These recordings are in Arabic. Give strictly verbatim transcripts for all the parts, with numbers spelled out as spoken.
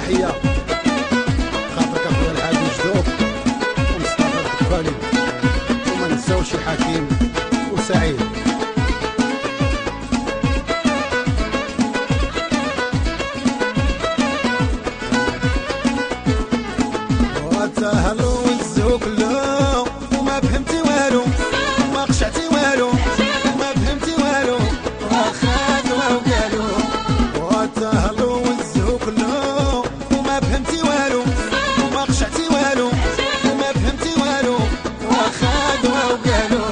تحيه خاطرك اخويا الحاج جدوب ومصطفى الدكاني، وما نساوش الحكيم وسعيد. وتهلو وزو كلو وما فهمتي والو، ما قشعتي والو، ما فهمتي والو، واخا دواو قالو. وتهلو وزو كلو وما فهمتي والو، ما قشعتي والو، ما فهمتي والو، واخا دواو قالو.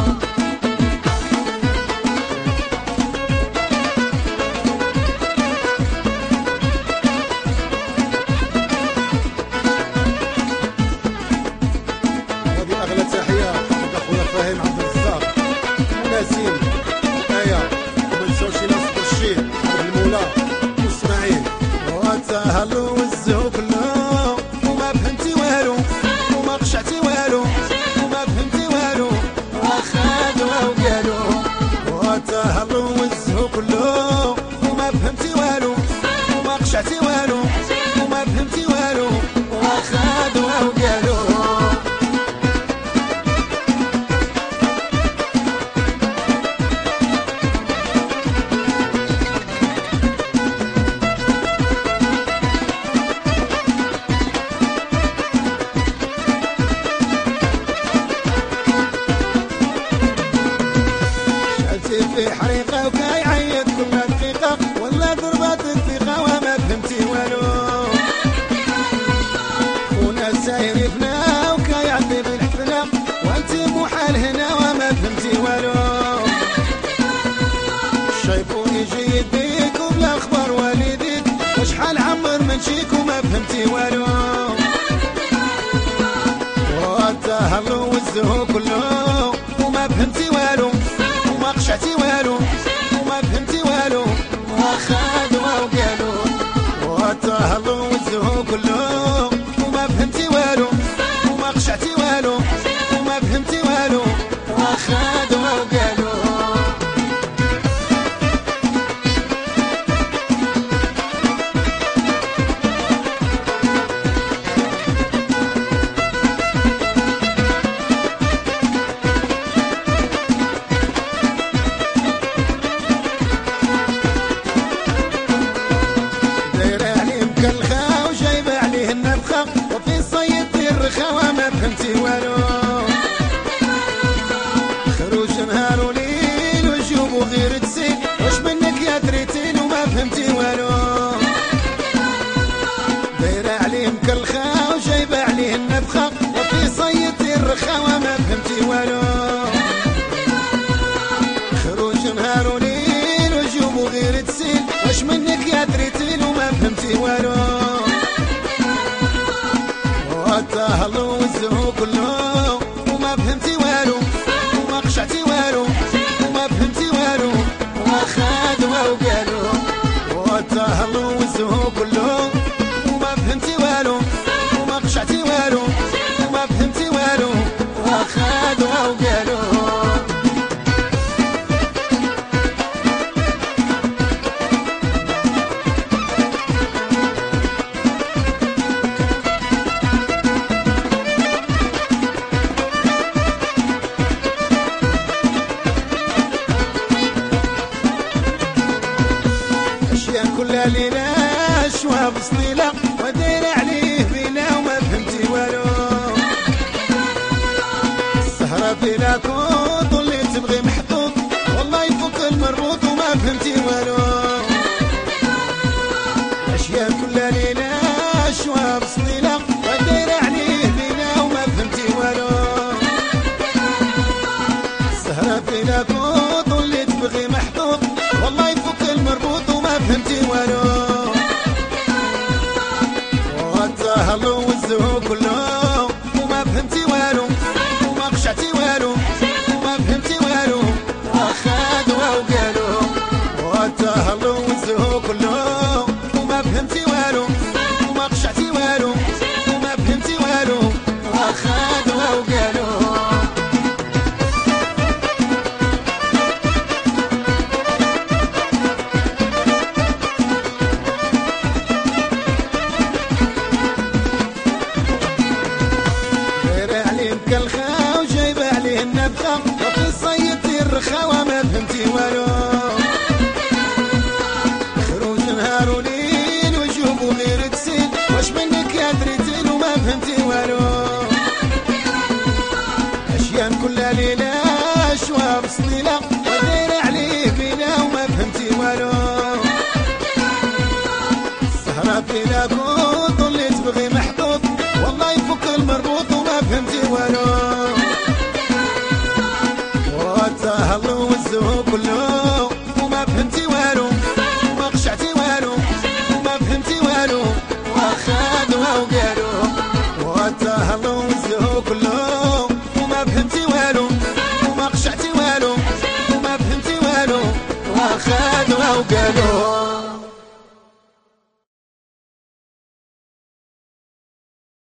أغلى تحية حق أخويا فهيم عبد الرزاق ونسيم آية، وما نساوش ناصر الشيد المولى وإسماعيل. وتهلو وزو كلو وما فهمتي والو، وما قشعتي والو، وما فهمتي والو، واخا دواو قالو. وتهلو وزو كلو وما فهمتي والو، وما قشعتي والو، وما فهمتي والو، واخا دواو قالو. في حريقة وكيعيط كل دقيقة، ولا ضربات الثقة وما فهمتي والو. خونا ساير يفنى وكيعطي بالحفنة، وانت محال هنا وما فهمتي والو. الشيطون يجي يديك وبلا اخبار والديك، وشحال عمر من شيك وما فهمتي والو. وتهلو وزهو كله وما فهمتي والو، وما قشعتي والو، وما فهمتي والو، واخا دواو قالو. وتهلو وزهو كلو وما فهمتي والو، وما قشعتي والو، وما فهمتي والو، واخا دواو قالو. وفي صيد الرخا وما فهمتي والو. خروج نهار وليل وجوب وغير تسيل، واش منك يا دريتين وما فهمتي والو. دايرة عليه مكلخة وجايبة عليه النفخة، وفي صيد الرخا وما فهمتي والو. خروج نهار وليل وجوب وغير تسيل، واش منك يا دريتين وما فهمتي والو. وتهلو وزهو كلو وما فهمتي والو، وما قشعتي والو، وما فهمتي والو، واخا دواو قالو. وتهلو وزهو كلو وما فهمتي والو، وما قشعتي والو، وما فهمتي والو، واخا دواو قالو. كل ليلة شواب صليلة ودايرة عليه بينا وما فهمتي والو. السهرة بلا كوط واللي تبغي محطوط، والله يفك المربوط وما فهمتي والو. أشياء كل ليلة شواب صليلة ودايرة عليه بينا وما فهمتي والو. السهرة بلا كوط واللي تبغي محطوط، والله يفك المربوط وما فهمتي والو. وتهلو وزهو كلو وما فهمتي والو، وما قشعتي والو، وما فهمتي والو، واخا دواو قالو. وتهلو وزهو كلو وما فهمتي والو، وما قشعتي والو، وما فهمتي والو، واخا دواو قالو. هكا الخا وجايبه عليه النفخه وفي صيدتي الرخاوه ما فهمتي والو خروج نهار وليل وجوبو غير تسيل واش منك يا دريتين وما فهمتي والو اشيان كل ليله شواب صليله وداير عليه بينا وما فهمتي والو السهره فينا كنت اللي تبغي محطوط والله يفك المربوط وما فهمتي والو وتهلو وزو كله وما فهمتي والو وما قشعتي والو وما فهمتي والو واخدوها وقالوا وتهلو وزو كله وما فهمتي والو وما قشعتي والو وما فهمتي والو واخدوها